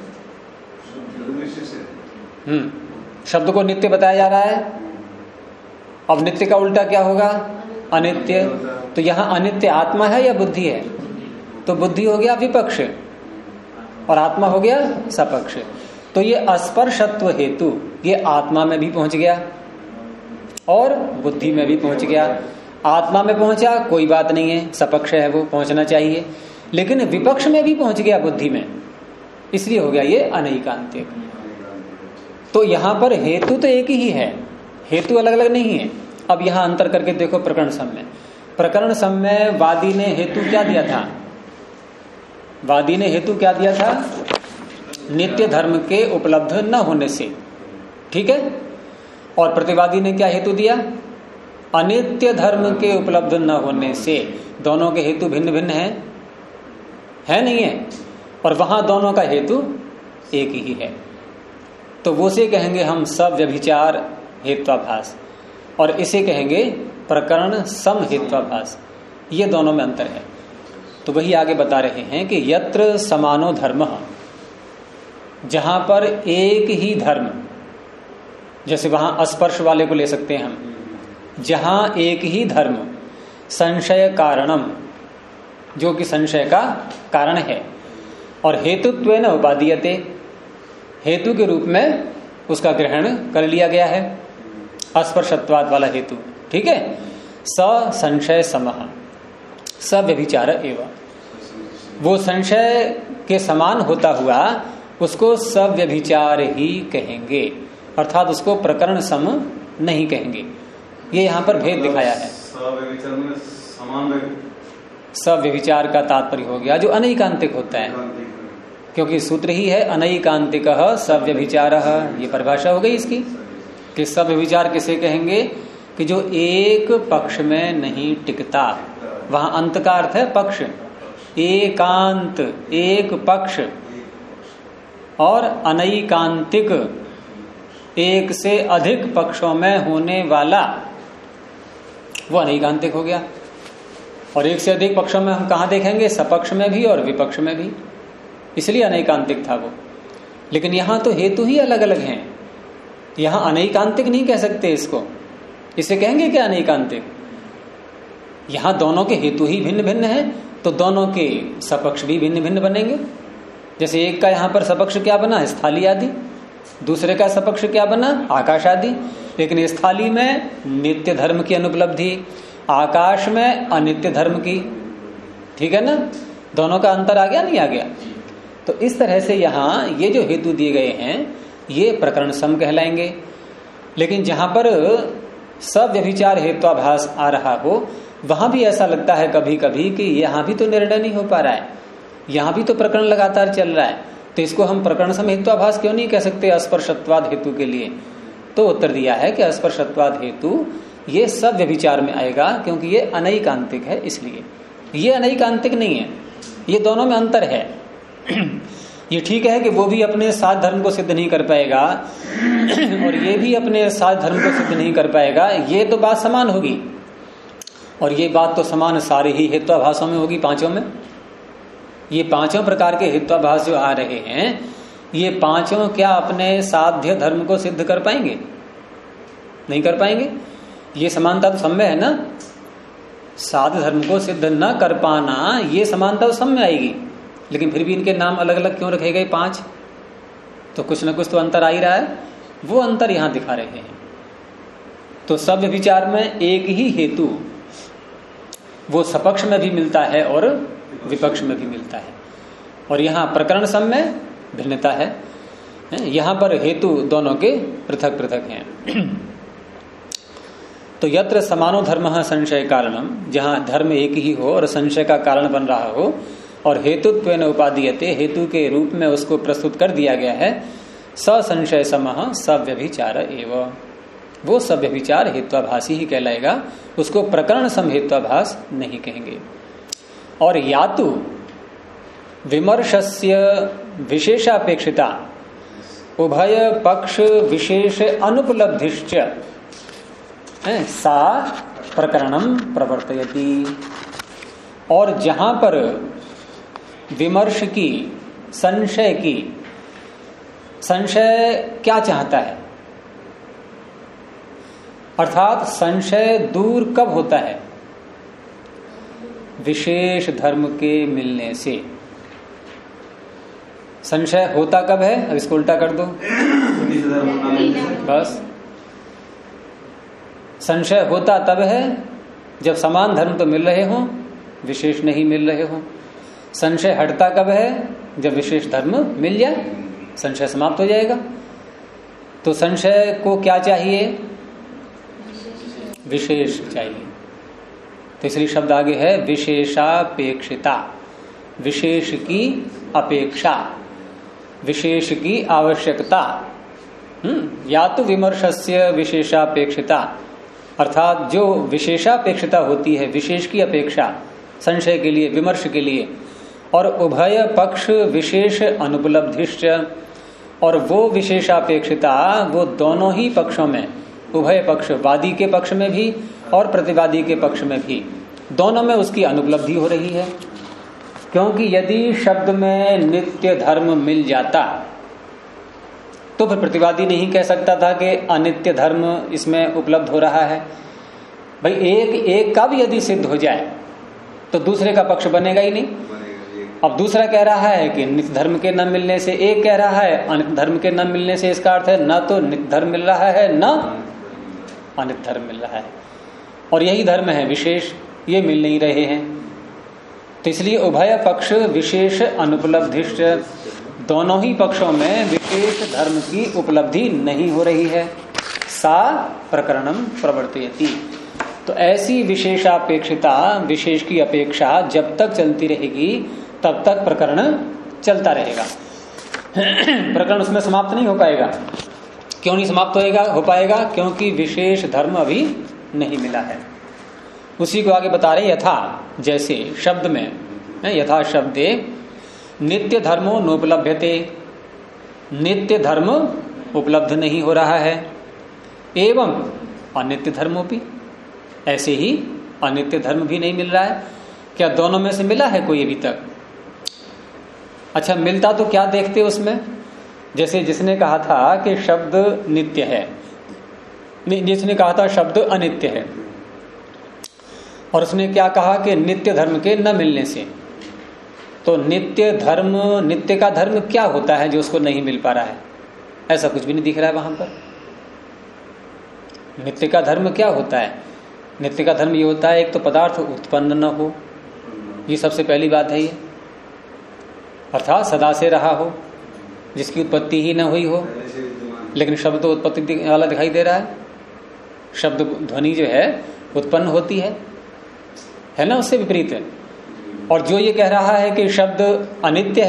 शब्द को नित्य बताया जा रहा है, अब नित्य का उल्टा क्या होगा? अनित्य। तो यहां अनित्य आत्मा है या बुद्धि है? तो बुद्धि हो गया विपक्ष और आत्मा हो गया सपक्ष। तो ये अस्पर्शत्व हेतु ये आत्मा में भी पहुंच गया और बुद्धि में भी पहुंच गया। आत्मा में पहुंचा कोई बात नहीं है, सपक्ष है वो, पहुंचना चाहिए, लेकिन विपक्ष में भी पहुंच गया बुद्धि में, इसलिए हो गया ये अनैकांतिक। तो यहां पर हेतु तो एक ही है, हेतु अलग अलग नहीं है। अब यहां अंतर करके देखो प्रकरण सम में। प्रकरण सम में वादी ने हेतु क्या दिया था? वादी ने हेतु क्या दिया था? नित्य धर्म के उपलब्ध न होने से, ठीक है। और प्रतिवादी ने क्या हेतु दिया? अनित्य धर्म के उपलब्ध न होने से। दोनों के हेतु भिन्न भिन्न है नहीं है? और वहां दोनों का हेतु एक ही है। तो वो से कहेंगे हम सब व्यभिचार हेत्वाभास, और इसे कहेंगे प्रकरण सम हेत्वाभास। ये दोनों में अंतर है। तो वही आगे बता रहे हैं कि यत्र समानो धर्म, जहां पर एक ही धर्म, जैसे वहां स्पर्श वाले को ले सकते हैं हम, जहां एक ही धर्म संशय कारणम, जो कि संशय का कारण है, और हेतुत्वेन उपादीयते, हेतु के रूप में उसका ग्रहण कर लिया गया है, अस्पर्शत्वाद वाला हेतु। ठीक है। स संशय समः सव्यभिचार एवं, वो संशय के समान होता हुआ उसको सव्यभिचार ही कहेंगे, अर्थात उसको प्रकरण सम नहीं कहेंगे। ये यहाँ पर भेद दिखाया है। सव्यभिचार का तात्पर्य हो गया जो अनैकांतिक होता है, क्योंकि सूत्र ही है अनैकांतिक सव्यभिचार, ये परिभाषा हो गई इसकी कि सव्यभिचार किसे कहेंगे कि जो एक पक्ष में नहीं टिकता। वहां अंत का अर्थ है पक्ष, एकांत एक पक्ष, और अनैकांतिक एक से अधिक पक्षों में होने वाला, वो अनैकांतिक हो गया। और एक से अधिक पक्षों में हम कहां देखेंगे? सपक्ष में भी और विपक्ष में भी, इसलिए अनैकांतिक था वो। लेकिन यहां तो हेतु ही अलग अलग हैं, यहां अनैकांतिक नहीं कह सकते इसको, इसे कहेंगे क्या अनैकांतिक? यहां दोनों के हेतु ही भिन्न भिन्न हैं, तो दोनों के सपक्ष भी भिन्न भिन्न बनेंगे। जैसे एक का यहां पर सपक्ष क्या बना? स्थाली आदि, दूसरे का सपक्ष क्या बना? आकाश आदि। लेकिन स्थाली में नित्य धर्म की अनुपलब्धि, आकाश में अनित्य धर्म की। ठीक है ना, दोनों का अंतर आ गया नहीं आ गया? तो इस तरह से यहां ये जो हेतु दिए गए हैं ये प्रकरण सम कहलाएंगे। लेकिन जहां पर सव्यभिचार हेत्वाभास आ रहा हो वहां भी ऐसा लगता है कभी कभी कि यहां भी तो निर्णय नहीं हो पा रहा है, यहां भी तो प्रकरण लगातार चल रहा है, तो इसको हम प्रकरण सम हेत्वाभास क्यों नहीं कह सकते अस्पर्शत्वाद हेतु के लिए? तो उत्तर दिया है कि अस्पर्शत्वाद हेतु ये सव्यभिचार में आएगा, क्योंकि ये अनैकांतिक है, इसलिए ये अनैकांतिक नहीं है, ये दोनों में अंतर है। ये ठीक है कि वो भी अपने साथ धर्म को सिद्ध नहीं कर पाएगा और ये भी अपने साथ धर्म को सिद्ध नहीं कर पाएगा, ये तो बात समान होगी। और ये बात तो समान सारे ही हेत्वाभासों में होगी, पांचों में। ये पांचों प्रकार के हेत्वाभास जो आ रहे हैं ये पांचों क्या अपने साध्य धर्म को सिद्ध कर पाएंगे? नहीं कर पाएंगे। ये समानता तो सब में है ना, साध्य धर्म को सिद्ध न कर पाना ये समानता तो सब में आएगी। लेकिन फिर भी इनके नाम अलग अलग क्यों रखे गए? पांच, तो कुछ ना कुछ तो अंतर आ ही रहा है, वो अंतर यहां दिखा रहे हैं। तो सव्य विचार में एक ही हेतु वो सपक्ष में भी मिलता है और विपक्ष में भी मिलता है, और यहां प्रकरण सम में भिन्नता है, यहां पर हेतु दोनों के पृथक पृथक हैं। तो यत्र समानो धर्म संशय कारणम, जहां धर्म एक ही हो और संशय का कारण बन रहा हो और हेतुत्वेन उपादीयते, हेतु के रूप में उसको प्रस्तुत कर दिया गया है, ससंशय समः सव्यभिचार एवं, वो सव्यभिचार हेत्वाभासी ही कहलाएगा, उसको प्रकरण सम हेत्वाभास नहीं कहेंगे। और या तो विमर्शस्य विशेषापेक्षिता उभय पक्ष विशेष अनुपलब्धिश्च सा प्रकरणम प्रवर्तयति, और जहां पर विमर्श की, संशय की, संशय क्या चाहता है, अर्थात संशय दूर कब होता है? विशेष धर्म के मिलने से। संशय होता कब है? अब इसको उल्टा कर दो बस। संशय होता तब है जब समान धर्म तो मिल रहे हों, विशेष नहीं मिल रहे हों। संशय हटता कब है? जब विशेष धर्म मिल जाए, संशय समाप्त हो जाएगा। तो संशय को क्या चाहिए? विशेष चाहिए। तो इसलिए शब्द आगे है विशेषापेक्षिता, विशेष की अपेक्षा, विशेष की आवश्यकता। या तो विमर्शस्य विशेषापेक्षिता, अर्थात जो विशेषापेक्षिता होती है, विशेष की अपेक्षा संशय के लिए, विमर्श के लिए, और उभय पक्ष विशेष अनुपलब्धिश्च, और वो विशेषापेक्षिता वो दोनों ही पक्षों में, उभय पक्ष, वादी के पक्ष में भी और प्रतिवादी के पक्ष में भी, दोनों में उसकी अनुपलब्धि हो रही है। क्योंकि यदि शब्द में नित्य धर्म मिल जाता तो फिर प्रतिवादी नहीं कह सकता था कि अनित्य धर्म इसमें उपलब्ध हो रहा है। भाई एक का भी यदि सिद्ध हो जाए तो दूसरे का पक्ष बनेगा ही नहीं, अब दूसरा कह रहा है कि नित्य धर्म के न मिलने से, एक कह रहा है अनित्य धर्म के न मिलने से। इसका अर्थ है न तो नित्य धर्म मिल रहा है न अनित्य धर्म मिल रहा है, और यही धर्म है विशेष, ये मिल नहीं रहे हैं। तो इसलिए उभय पक्ष विशेष अनुपलब्धिष्ट, दोनों ही पक्षों में विशेष धर्म की उपलब्धि नहीं हो रही है। सा प्रकरणम प्रवर्तयति, तो ऐसी विशेषापेक्षिता, विशेष की अपेक्षा जब तक चलती रहेगी तब तक प्रकरण चलता रहेगा। प्रकरण उसमें समाप्त नहीं हो पाएगा। क्यों नहीं समाप्त हो पाएगा? क्योंकि विशेष धर्म अभी नहीं मिला है। उसी को आगे बता रहे, यथा, जैसे शब्द में, यथा शब्दे नित्य धर्मो नोपलभ्यते, नित्य धर्म उपलब्ध नहीं हो रहा है, एवं अनित्य धर्मों भी, ऐसे ही अनित्य धर्म भी नहीं मिल रहा है। क्या दोनों में से मिला है कोई अभी तक? अच्छा, मिलता तो क्या देखते उसमें? जैसे जिसने कहा था कि शब्द नित्य है, जिसने कहा था शब्द अनित्य है, और उसने क्या कहा कि नित्य धर्म के न मिलने से। तो नित्य धर्म, नित्य का धर्म क्या होता है जो उसको नहीं मिल पा रहा है? ऐसा कुछ भी नहीं दिख रहा है वहां पर। नित्य का धर्म क्या होता है? नित्य का धर्म ये होता है, एक तो पदार्थ उत्पन्न न हो, ये सबसे पहली बात है ये, अर्थात सदा से रहा हो, जिसकी उत्पत्ति ही न हुई हो। लेकिन शब्द तो उत्पत्ति वाला दिखाई दे रहा है। शब्द ध्वनि जो है उत्पन्न होती है ना, उससे विपरीत है। और जो ये कह रहा है कि शब्द अनित्य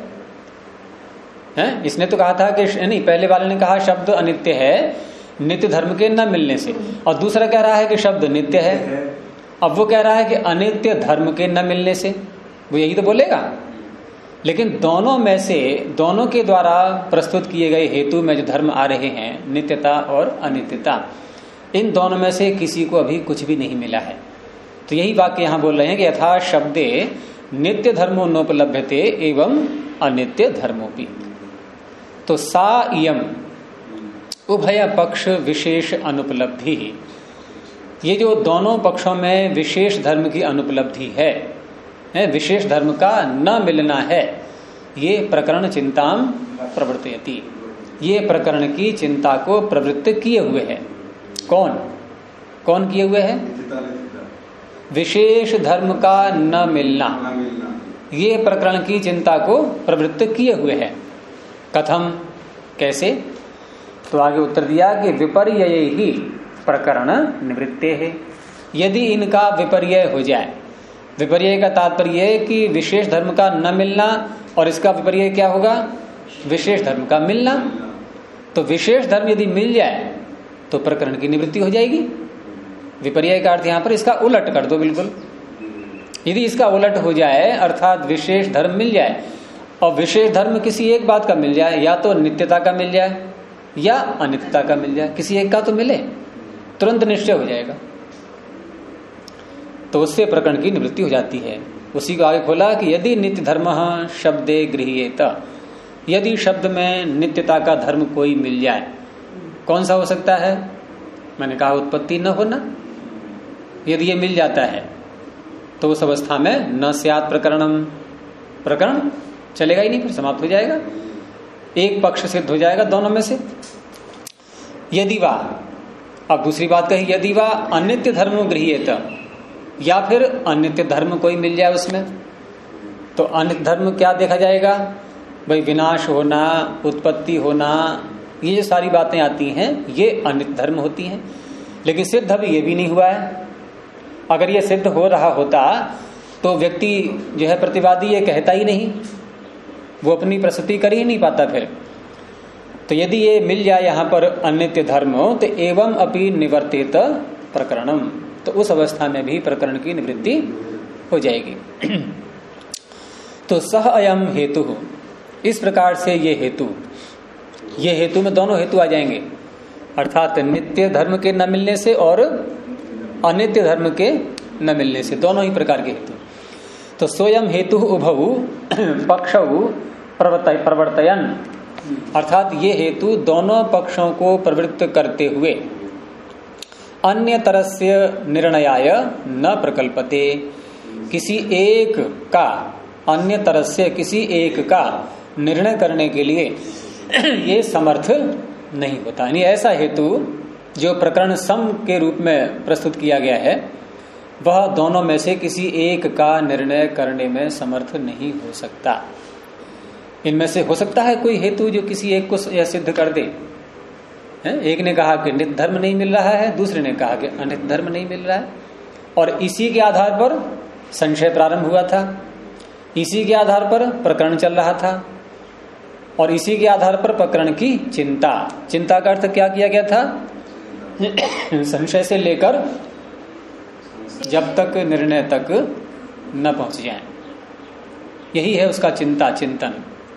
है, इसने तो कहा था कि नहीं, पहले वाले ने कहा शब्द अनित्य है नित्य धर्म के न मिलने से, और दूसरा कह रहा है कि शब्द नित्य है। अब वो कह रहा है कि अनित्य धर्म के न मिलने से, वो यही तो बोलेगा। लेकिन दोनों में से, दोनों के द्वारा प्रस्तुत किए गए हेतु में जो धर्म आ रहे हैं, नित्यता और अनित्यता, इन दोनों में से किसी को अभी कुछ भी नहीं मिला है। तो यही वाक्य यहां बोल रहे हैं कि यथा शब्दे नित्य धर्मो नोपलभ्यते एवं अनित्य धर्मोपि। तो सा इयम उभय पक्ष विशेष अनुपलब्धि, ये जो दोनों पक्षों में विशेष धर्म की अनुपलब्धि है, विशेष धर्म का न मिलना है, ये प्रकरण चिंताम प्रवर्तयति, ये प्रकरण की चिंता को प्रवृत्त किए हुए है। कौन किए हुए है? विशेष धर्म का न मिलना, ये प्रकरण की चिंता को प्रवृत्त किए हुए है। कथम, कैसे? तो आगे उत्तर दिया कि विपर्यय ही प्रकरण निवृत्ते है। यदि इनका विपर्यय हो जाए, विपर्यय का तात्पर्य है कि विशेष धर्म का न मिलना, और इसका विपर्यय क्या होगा? विशेष धर्म का मिलना। तो विशेष धर्म यदि मिल जाए तो प्रकरण की निवृत्ति हो जाएगी। विपर्यय का अर्थ यहां पर इसका उलट कर दो बिल्कुल। यदि इसका उलट हो जाए, अर्थात विशेष धर्म मिल जाए, और विशेष धर्म किसी एक बात का मिल जाए, या तो नित्यता का मिल जाए या अनित्यता का मिल जाए, किसी एक का तो मिले, तुरंत निश्चय हो जाएगा, तो उससे प्रकरण की निवृत्ति हो जाती है। उसी को आगे खोला कि यदि नित्य धर्म शब्दे गृह्येत, यदि शब्द में नित्यता का धर्म कोई मिल जाए, कौन सा हो सकता है? मैंने कहा उत्पत्ति न होना। यदि ये मिल जाता है तो उस अवस्था में न स्यात् प्रकरणम, प्रकरण चलेगा ही नहीं, फिर समाप्त हो जाएगा, एक पक्ष सिद्ध हो जाएगा दोनों में से। यदि वा, अब दूसरी बात कही, यदि वा अनित्य धर्म गृह्येत, या फिर अनित्य धर्म कोई मिल जाए उसमें, तो अनित्य धर्म क्या देखा जाएगा? भाई विनाश होना, उत्पत्ति होना, ये जो सारी बातें आती हैं ये अनित्य धर्म होती हैं। लेकिन सिद्ध अभी ये भी नहीं हुआ है। अगर ये सिद्ध हो रहा होता तो व्यक्ति जो है प्रतिवादी ये कहता ही नहीं, वो अपनी प्रस्तुति कर ही नहीं पाता फिर। तो यदि ये मिल जाए यहाँ पर अनित्य धर्म, तो एवं अपि निवर्तेत प्रकरणम, तो उस अवस्था में भी प्रकरण की निवृत्ति हो जाएगी। तो सह अयम हेतु, इस प्रकार से ये हेतु में दोनों हेतु आ जाएंगे, अर्थात नित्य धर्म के न मिलने से और अनित्य धर्म के न मिलने से, दोनों ही प्रकार के हेतु। तो सोयम हेतु उभौ पक्षौ प्रवर्तयन, अर्थात ये हेतु दोनों पक्षों को प्रवृत्त करते हुए अन्य तरस्य निर्णयाय न प्रकल्पते, किसी एक का अन्य तरस्य किसी एक का निर्णय करने के लिए ये समर्थ नहीं होता। यानी ऐसा हेतु जो प्रकरण सम के रूप में प्रस्तुत किया गया है वह दोनों में से किसी एक का निर्णय करने में समर्थ नहीं हो सकता। इनमें से हो सकता है कोई हेतु जो किसी एक को यह सिद्ध कर दे। एक ने कहा कि नित्य धर्म नहीं मिल रहा है, दूसरे ने कहा कि अनित्य धर्म नहीं मिल रहा है, और इसी के आधार पर संशय प्रारंभ हुआ था, इसी के आधार पर प्रकरण चल रहा था, और इसी के आधार पर प्रकरण की चिंता। चिंता का अर्थ क्या किया गया था? संशय से लेकर जब तक निर्णय तक न पहुंच जाए, यही है उसका चिंता, चिंतन।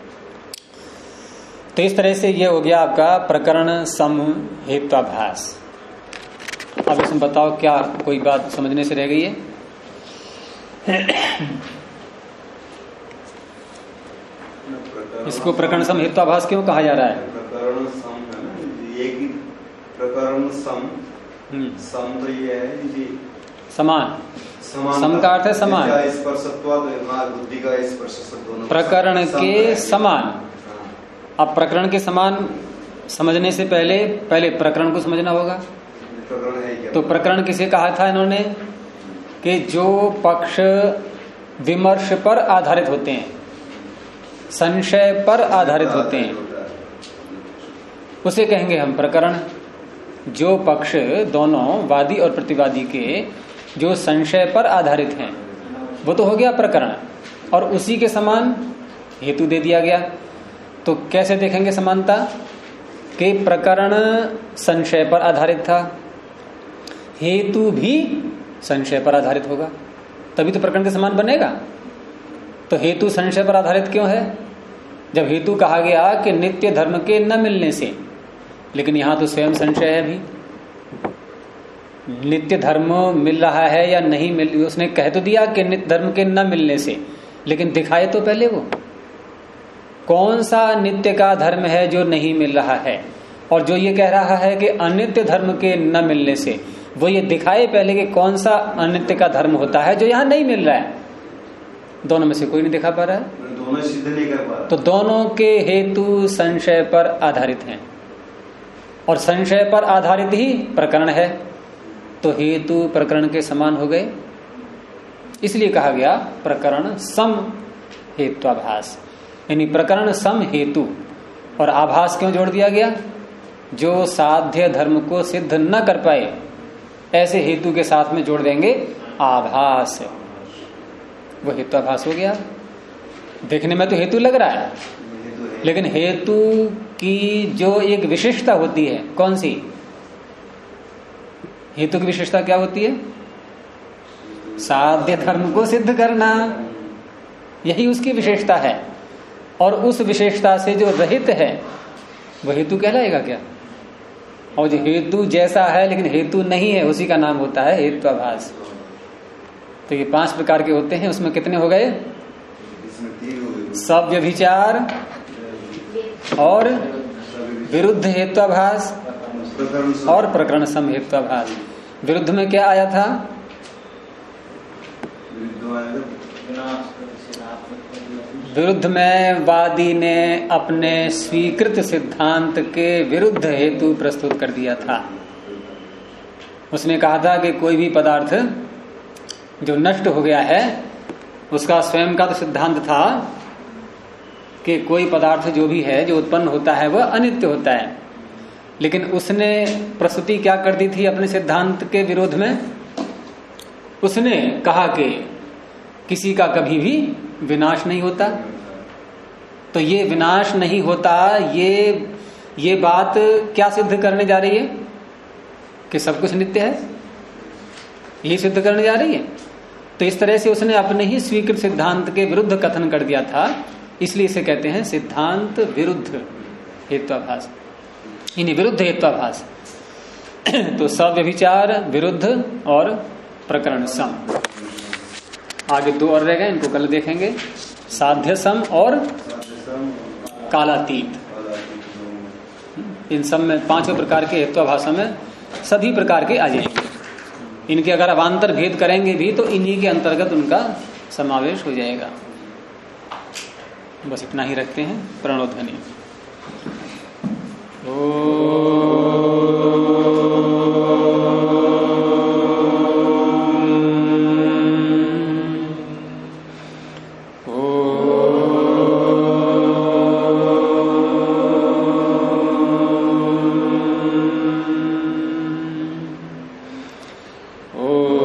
तो इस तरह से ये हो गया आपका प्रकरण सम हेत्वाभास। अब इसमें बताओ क्या कोई बात समझने से रह गई है? इसको प्रकरण सम हेत्वाभास क्यों कहा जा रहा है? प्रकरण सम है ना, एक ही प्रकरण सम। सम तो ये है जी समान, सम का अर्थ है समान, बुद्धि का स्पर्श दोनों प्रकरण के समान। अब प्रकरण के समान समझने से पहले प्रकरण को समझना होगा। प्रकरण है क्या? तो प्रकरण किसे कहा था इन्होंने? कि जो पक्ष विमर्श पर आधारित होते हैं, संशय पर आधारित होते हैं, उसे कहेंगे हम प्रकरण। जो पक्ष दोनों वादी और प्रतिवादी के जो संशय पर आधारित हैं वो तो हो गया प्रकरण, और उसी के समान हेतु दे दिया गया। तो कैसे देखेंगे समानता? कि प्रकरण संशय पर आधारित था, हेतु भी संशय पर आधारित होगा, तभी तो प्रकरण के समान बनेगा। तो हेतु संशय पर आधारित क्यों है? जब हेतु कहा गया कि नित्य धर्म के न मिलने से, लेकिन यहां तो स्वयं संशय है भी, नित्य धर्म मिल रहा है या नहीं मिल, उसने कह तो दिया कि नित्य धर्म के न मिलने से, लेकिन दिखाए तो पहले वो कौन सा नित्य का धर्म है जो नहीं मिल रहा है, और जो ये कह रहा है कि अनित्य धर्म के न मिलने से, वो ये दिखाए पहले कि कौन सा अनित्य का धर्म होता है जो यहां नहीं मिल रहा है। दोनों में से कोई नहीं दिखा पा रहा है, दोनों सिद्ध नहीं कर पा रहा। तो दोनों के हेतु संशय पर आधारित हैं, और संशय पर आधारित ही प्रकरण है, तो हेतु प्रकरण के समान हो गए। इसलिए कहा गया प्रकरण सम हेत्वाभास, यानी प्रकरण सम हेतु। और आभास क्यों जोड़ दिया गया? जो साध्य धर्म को सिद्ध न कर पाए ऐसे हेतु के साथ में जोड़ देंगे आभास, वो हेत्वाभास हो गया। देखने में तो हेतु लग रहा है, लेकिन हेतु की जो एक विशेषता होती है, कौन सी हेतु की विशेषता क्या होती है? साध्य धर्म को सिद्ध करना, यही उसकी विशेषता है। और उस विशेषता से जो रहित है वह हेतु कहलाएगा क्या? और जो हेतु जैसा है लेकिन हेतु नहीं है, उसी का नाम होता है हेत्वाभास। तो ये 5 प्रकार के होते हैं। उसमें कितने हो गए? सव्यभिचार और विरुद्ध हेत्वाभास और प्रकरण सम हेत्वाभास। विरुद्ध में क्या आया था? विरुद्ध में वादी ने अपने स्वीकृत सिद्धांत के विरुद्ध हेतु प्रस्तुत कर दिया था। उसने कहा था कि कोई भी पदार्थ जो नष्ट हो गया है, उसका स्वयं का तो सिद्धांत था कि कोई पदार्थ जो भी है जो उत्पन्न होता है वह अनित्य होता है, लेकिन उसने प्रस्तुति क्या कर दी थी अपने सिद्धांत के विरोध में? उसने कहा कि किसी का कभी भी विनाश नहीं होता। तो ये विनाश नहीं होता, ये बात क्या सिद्ध करने जा रही है? कि सब कुछ नित्य है, ये सिद्ध करने जा रही है। तो इस तरह से उसने अपने ही स्वीकृत सिद्धांत के विरुद्ध कथन कर दिया था, इसलिए इसे कहते हैं सिद्धांत विरुद्ध हेत्वाभास, इन्हीं विरुद्ध हेत्वाभास। तो सव्यभिचार, विरुद्ध और प्रकरण सम। आगे 2 और रह गए, इनको कल देखेंगे। साध्य सम और कालातीत। इन सब में 5 प्रकार के हेत्वाभाषा में सभी प्रकार के आ जाएंगे। इनके अगर अवान्तर भेद करेंगे भी तो इन्हीं के अंतर्गत उनका समावेश हो जाएगा। बस इतना ही रखते हैं। प्रणोध्वनि। Oh